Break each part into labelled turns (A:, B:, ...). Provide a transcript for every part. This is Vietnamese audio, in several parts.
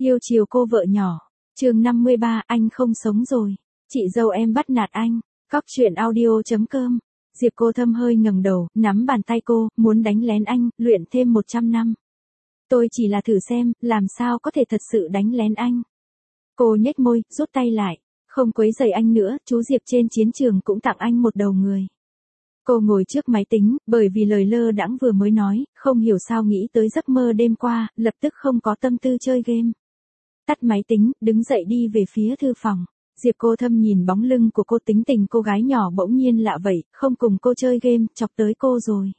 A: Yêu chiều cô vợ nhỏ. Chương 53, anh không sống rồi. Chị dâu em bắt nạt anh. Cóc truyện audio.com. Diệp Cô Thâm hơi ngẩng đầu, nắm bàn tay cô, muốn đánh lén anh, luyện thêm 100 năm. Tôi chỉ là thử xem, làm sao có thể thật sự đánh lén anh. Cô nhếch môi, rút tay lại. Không quấy rầy anh nữa, chú Diệp trên chiến trường cũng tặng anh một đầu người. Cô ngồi trước máy tính, bởi vì lời lơ đãng vừa mới nói, không hiểu sao nghĩ tới giấc mơ đêm qua, lập tức không có tâm tư chơi game. Tắt máy tính, đứng dậy đi về phía thư phòng. Diệp Cô Thâm nhìn bóng lưng của cô, tính tình cô gái nhỏ bỗng nhiên lạ vậy, không cùng cô chơi game, chọc tới cô rồi.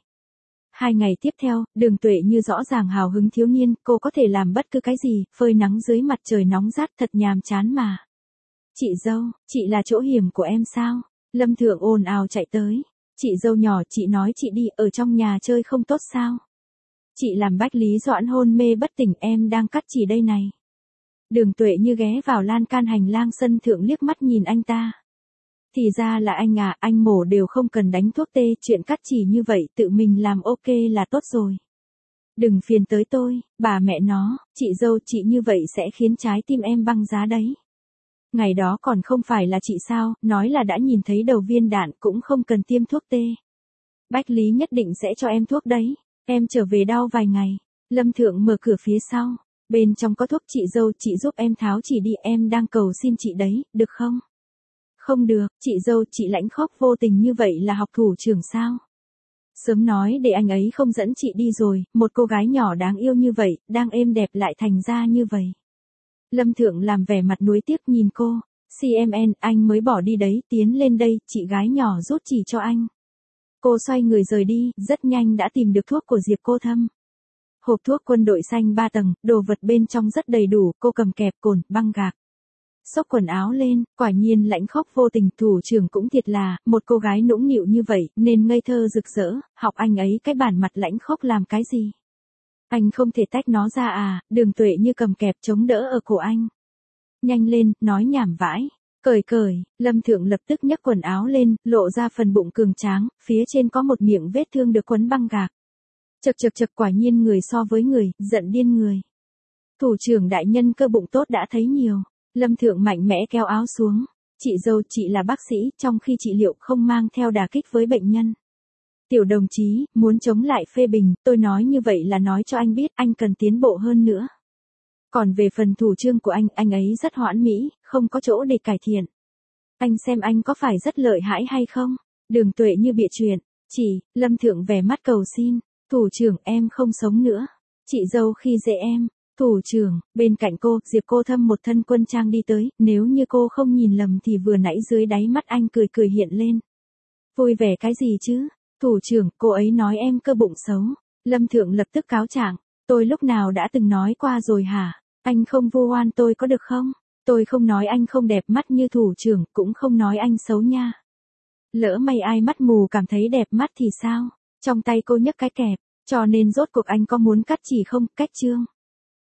A: 2 ngày tiếp theo, Đường Tuệ như rõ ràng hào hứng thiếu niên, cô có thể làm bất cứ cái gì, phơi nắng dưới mặt trời nóng rát thật nhàm chán mà. Chị dâu, chị là chỗ hiểm của em sao? Lâm Thượng ồn ào chạy tới. Chị dâu nhỏ, chị nói chị đi, ở trong nhà chơi không tốt sao? Chị làm Bách Lý Doãn hôn mê bất tỉnh, em đang cắt chỉ đây này. Đường Tuệ như ghé vào lan can hành lang sân thượng liếc mắt nhìn anh ta. Thì ra là anh à, anh mổ đều không cần đánh thuốc tê, chuyện cắt chỉ như vậy tự mình làm ok là tốt rồi. Đừng phiền tới tôi, bà mẹ nó, chị dâu chị như vậy sẽ khiến trái tim em băng giá đấy. Ngày đó còn không phải là chị sao, nói là đã nhìn thấy đầu viên đạn cũng không cần tiêm thuốc tê. Bách Lý nhất định sẽ cho em thuốc đấy, em trở về đau vài ngày. Lâm Thượng mở cửa phía sau, bên trong có thuốc, chị dâu chị giúp em tháo chỉ đi, em đang cầu xin chị đấy, được không? Không được, chị dâu chị lãnh khóc vô tình như vậy là học thủ trưởng sao? Sớm nói để anh ấy không dẫn chị đi rồi, một cô gái nhỏ đáng yêu như vậy, đang êm đẹp lại thành ra như vậy. Lâm Thượng làm vẻ mặt nuối tiếc nhìn cô, CMN, anh mới bỏ đi đấy, tiến lên đây, chị gái nhỏ rút chỉ cho anh. Cô xoay người rời đi, rất nhanh đã tìm được thuốc của Diệp Cô Thâm. Hộp thuốc quân đội xanh 3 tầng, đồ vật bên trong rất đầy đủ, cô cầm kẹp cồn, băng gạc. Xốc quần áo lên, quả nhiên lãnh khóc vô tình, thủ trưởng cũng thiệt là, một cô gái nũng nịu như vậy, nên ngây thơ rực rỡ, học anh ấy cái bản mặt lãnh khóc làm cái gì. Anh không thể tách nó ra à, Đường Tuệ như cầm kẹp chống đỡ ở cổ anh. Nhanh lên, nói nhảm vãi. Cởi, Lâm Thượng lập tức nhấc quần áo lên, lộ ra phần bụng cường tráng, phía trên có một miệng vết thương được quấn băng gạc. Chật quả nhiên người so với người, giận điên người. Thủ trưởng đại nhân cơ bụng tốt đã thấy nhiều. Lâm Thượng mạnh mẽ kéo áo xuống. Chị dâu chị là bác sĩ, trong khi trị liệu không mang theo đả kích với bệnh nhân. Tiểu đồng chí, muốn chống lại phê bình, tôi nói như vậy là nói cho anh biết anh cần tiến bộ hơn nữa. Còn về phần thủ chương của anh ấy rất hoãn mỹ, không có chỗ để cải thiện. Anh xem anh có phải rất lợi hại hay không? Đường Tuệ như bịa chuyện. Lâm Thượng vẻ mắt cầu xin. Thủ trưởng em không sống nữa. Chị dâu khi dễ em. Thủ trưởng, bên cạnh cô, Diệp Cô Thâm một thân quân trang đi tới, nếu như cô không nhìn lầm thì vừa nãy dưới đáy mắt anh cười hiện lên. Vui vẻ cái gì chứ? Thủ trưởng, cô ấy nói em cơ bụng xấu. Lâm Thượng lập tức cáo trạng. Tôi lúc nào đã từng nói qua rồi hả? Anh không vu oan tôi có được không? Tôi không nói anh không đẹp mắt như thủ trưởng, cũng không nói anh xấu nha. Lỡ may ai mắt mù cảm thấy đẹp mắt thì sao? Trong tay cô nhấc cái kẹp, cho nên rốt cuộc anh có muốn cắt chỉ không? Cách chương.